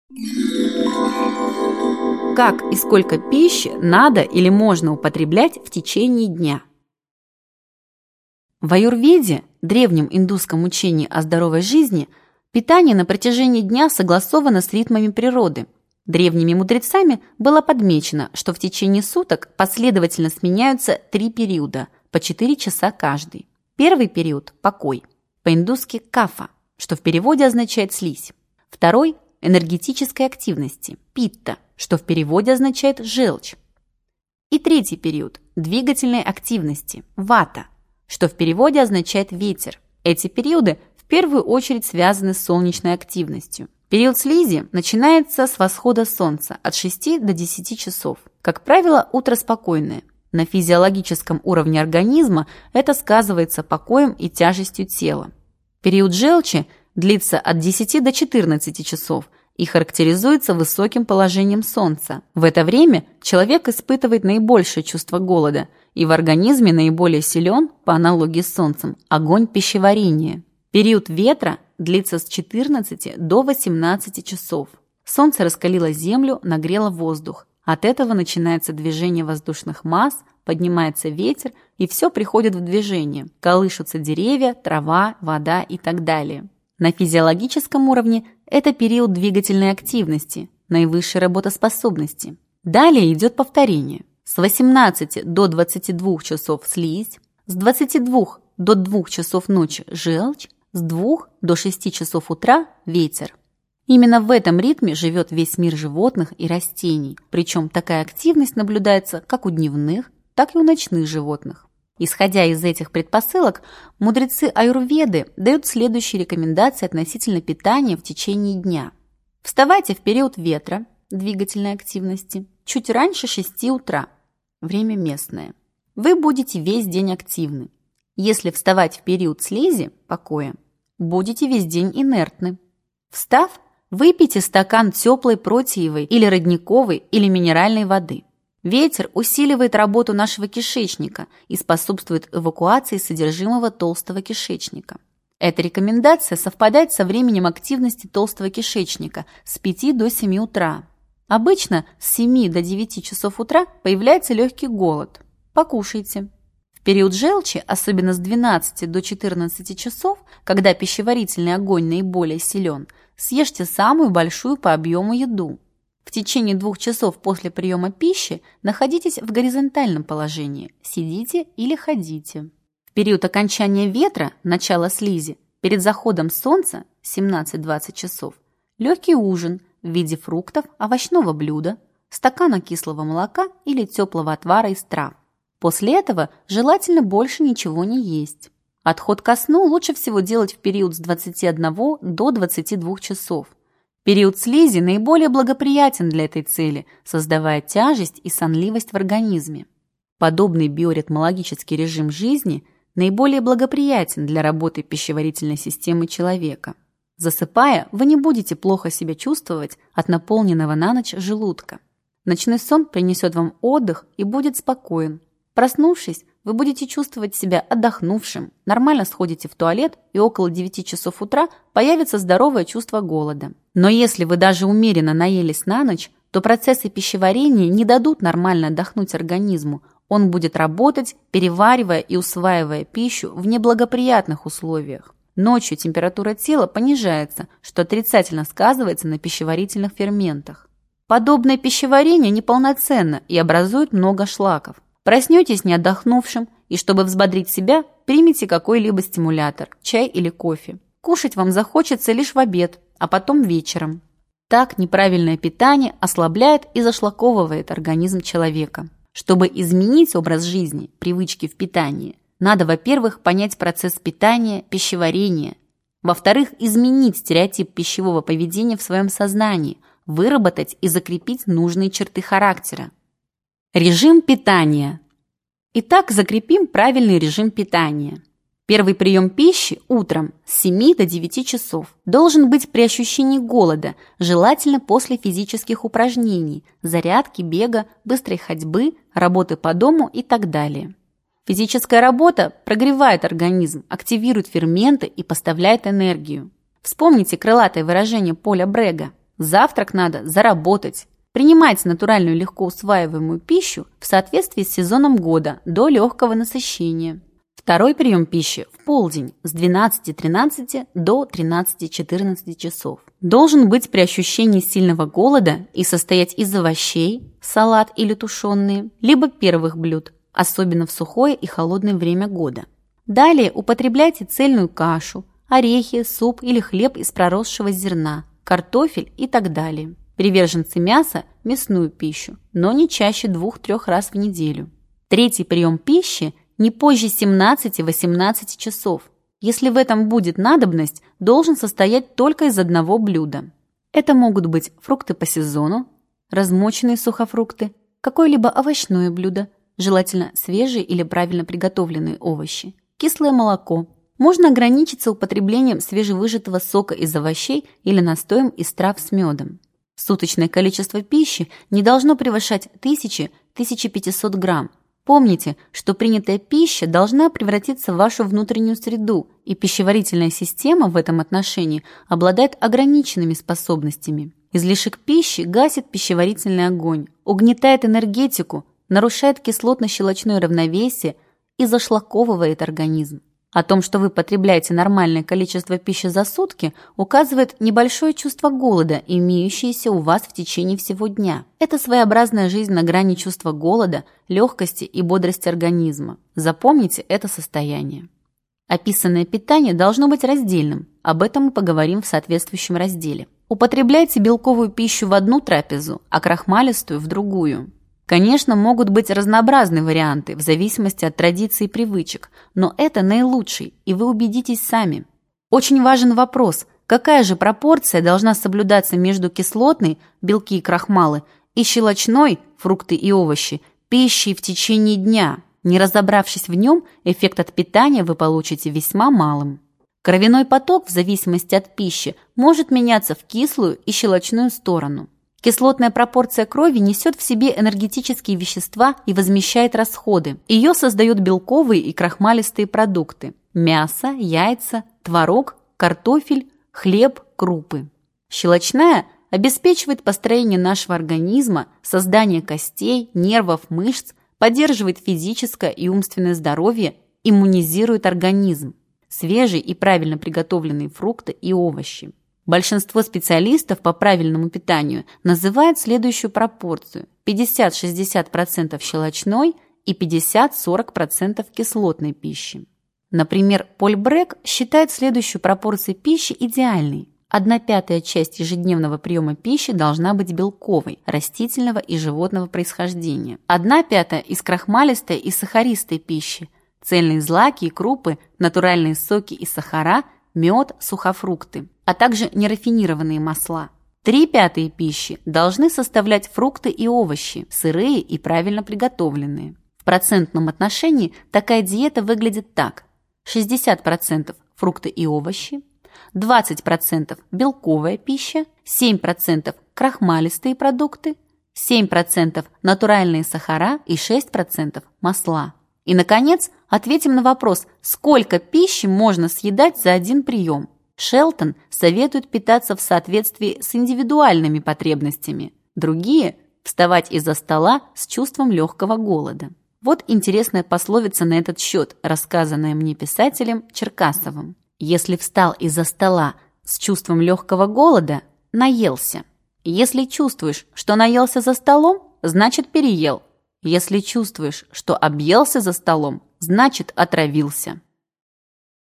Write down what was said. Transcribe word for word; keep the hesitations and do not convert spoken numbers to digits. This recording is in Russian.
Как и сколько пищи надо или можно употреблять в течение дня? В аюрведе, древнем индусском учении о здоровой жизни, питание на протяжении дня согласовано с ритмами природы. Древними мудрецами было подмечено, что в течение суток последовательно сменяются три периода, по четыре часа каждый. Первый период – покой, по-индусски кафа, что в переводе означает слизь. Второй – энергетической активности, питта, что в переводе означает желчь. И третий период – двигательной активности, вата, что в переводе означает ветер. Эти периоды в первую очередь связаны с солнечной активностью. Период слизи начинается с восхода солнца от шести до десяти часов. Как правило, утро спокойное. На физиологическом уровне организма это сказывается покоем и тяжестью тела. Период желчи длится от десяти до четырнадцати часов и характеризуется высоким положением солнца. В это время человек испытывает наибольшее чувство голода, и в организме наиболее силен, по аналогии с солнцем, огонь пищеварения. Период ветра длится с четырнадцати до восемнадцати часов. Солнце раскалило землю, нагрело воздух. От этого начинается движение воздушных масс, поднимается ветер, и все приходит в движение. Колышутся деревья, трава, вода и так далее. На физиологическом уровне это период двигательной активности, наивысшей работоспособности. Далее идет повторение. С восемнадцати до двадцати двух часов слизь, с двадцати двух до двух часов ночи желчь, с двух до шести часов утра ветер. Именно в этом ритме живет весь мир животных и растений, причем такая активность наблюдается как у дневных, так и у ночных животных. Исходя из этих предпосылок, мудрецы аюрведы дают следующие рекомендации относительно питания в течение дня. Вставайте в период ветра, двигательной активности, чуть раньше шести утра, время местное. Вы будете весь день активны. Если вставать в период слизи, покоя, будете весь день инертны. Встав, выпейте стакан теплой протеевой или родниковой или минеральной воды. Ветер усиливает работу нашего кишечника и способствует эвакуации содержимого толстого кишечника. Эта рекомендация совпадает со временем активности толстого кишечника с пяти до семи утра. Обычно с семи до девяти часов утра появляется легкий голод. Покушайте. В период желчи, особенно с двенадцати до четырнадцати часов, когда пищеварительный огонь наиболее силен, съешьте самую большую по объему еду. В течение двух часов после приема пищи находитесь в горизонтальном положении, сидите или ходите. В период окончания ветра, начала слизи, перед заходом солнца, семнадцать-двадцать часов, легкий ужин в виде фруктов, овощного блюда, стакана кислого молока или теплого отвара из трав. После этого желательно больше ничего не есть. Отход ко сну лучше всего делать в период с двадцати одного до двадцати двух часов. Период слизи наиболее благоприятен для этой цели, создавая тяжесть и сонливость в организме. Подобный биоритмологический режим жизни наиболее благоприятен для работы пищеварительной системы человека. Засыпая, вы не будете плохо себя чувствовать от наполненного на ночь желудка. Ночной сон принесет вам отдых и будет спокоен. Проснувшись, вы будете чувствовать себя отдохнувшим, нормально сходите в туалет, и около девяти часов утра появится здоровое чувство голода. Но если вы даже умеренно наелись на ночь, то процессы пищеварения не дадут нормально отдохнуть организму. Он будет работать, переваривая и усваивая пищу в неблагоприятных условиях. Ночью температура тела понижается, что отрицательно сказывается на пищеварительных ферментах. Подобное пищеварение неполноценно и образует много шлаков. Проснетесь не отдохнувшим, и чтобы взбодрить себя, примите какой-либо стимулятор, чай или кофе. Кушать вам захочется лишь в обед, а потом вечером. Так неправильное питание ослабляет и зашлаковывает организм человека. Чтобы изменить образ жизни, привычки в питании, надо, во-первых, понять процесс питания, пищеварения. Во-вторых, изменить стереотип пищевого поведения в своем сознании, выработать и закрепить нужные черты характера. Режим питания. Итак, закрепим правильный режим питания. Первый прием пищи утром с семи до девяти часов должен быть при ощущении голода, желательно после физических упражнений, зарядки, бега, быстрой ходьбы, работы по дому и так далее. Физическая работа прогревает организм, активирует ферменты и поставляет энергию. Вспомните крылатое выражение Поля Брега: Завтрак надо заработать. Принимайте натуральную легко усваиваемую пищу в соответствии с сезоном года до легкого насыщения. Второй прием пищи в полдень с двенадцати тринадцати до тринадцати четырнадцати часов. Должен быть при ощущении сильного голода и состоять из овощей, салат или тушеные, либо первых блюд, особенно в сухое и холодное время года. Далее употребляйте цельную кашу, орехи, суп или хлеб из проросшего зерна, картофель и так далее. Приверженцы мяса – мясную пищу, но не чаще двух-трех раз в неделю. Третий прием пищи – не позже семнадцати-восемнадцати часов. Если в этом будет надобность, должен состоять только из одного блюда. Это могут быть фрукты по сезону, размоченные сухофрукты, какое-либо овощное блюдо, желательно свежие или правильно приготовленные овощи, кислое молоко. Можно ограничиться употреблением свежевыжатого сока из овощей или настоем из трав с медом. Суточное количество пищи не должно превышать тысячи — тысячи пятисот грамм. Помните, что принятая пища должна превратиться в вашу внутреннюю среду, и пищеварительная система в этом отношении обладает ограниченными способностями. Излишек пищи гасит пищеварительный огонь, угнетает энергетику, нарушает кислотно-щелочное равновесие и зашлаковывает организм. О том, что вы потребляете нормальное количество пищи за сутки, указывает небольшое чувство голода, имеющееся у вас в течение всего дня. Это своеобразная жизнь на грани чувства голода, легкости и бодрости организма. Запомните это состояние. Описанное питание должно быть раздельным, об этом мы поговорим в соответствующем разделе. Употребляйте белковую пищу в одну трапезу, а крахмалистую – в другую. Конечно, могут быть разнообразные варианты в зависимости от традиций и привычек, но это наилучший, и вы убедитесь сами. Очень важен вопрос, какая же пропорция должна соблюдаться между кислотной, белки и крахмалы, и щелочной, фрукты и овощи, пищей в течение дня. Не разобравшись в нем, эффект от питания вы получите весьма малым. Кровяной поток в зависимости от пищи может меняться в кислую и щелочную сторону. Кислотная пропорция крови несет в себе энергетические вещества и возмещает расходы. Ее создают белковые и крахмалистые продукты – мясо, яйца, творог, картофель, хлеб, крупы. Щелочная обеспечивает построение нашего организма, создание костей, нервов, мышц, поддерживает физическое и умственное здоровье, иммунизирует организм. Свежие и правильно приготовленные фрукты и овощи. Большинство специалистов по правильному питанию называют следующую пропорцию – пятьдесят-шестьдесят процентов щелочной и пятьдесят-сорок процентов кислотной пищи. Например, Поль Брек считает следующую пропорцию пищи идеальной. Одна пятая часть ежедневного приема пищи должна быть белковой, растительного и животного происхождения. Одна пятая из крахмалистой и сахаристой пищи, цельные злаки и крупы, натуральные соки и сахара, мед, сухофрукты, а также нерафинированные масла. Три пятые пищи должны составлять фрукты и овощи, сырые и правильно приготовленные. В процентном отношении такая диета выглядит так: шестьдесят процентов фрукты и овощи, двадцать процентов белковая пища, семь процентов крахмалистые продукты, семь процентов натуральные сахара и шесть процентов масла. И, наконец, ответим на вопрос, сколько пищи можно съедать за один прием. Шелтон советует питаться в соответствии с индивидуальными потребностями. Другие – вставать из-за стола с чувством легкого голода. Вот интересная пословица на этот счет, рассказанная мне писателем Черкасовым. Если встал из-за стола с чувством легкого голода, наелся. Если чувствуешь, что наелся за столом, значит переел. Если чувствуешь, что объелся за столом, значит отравился.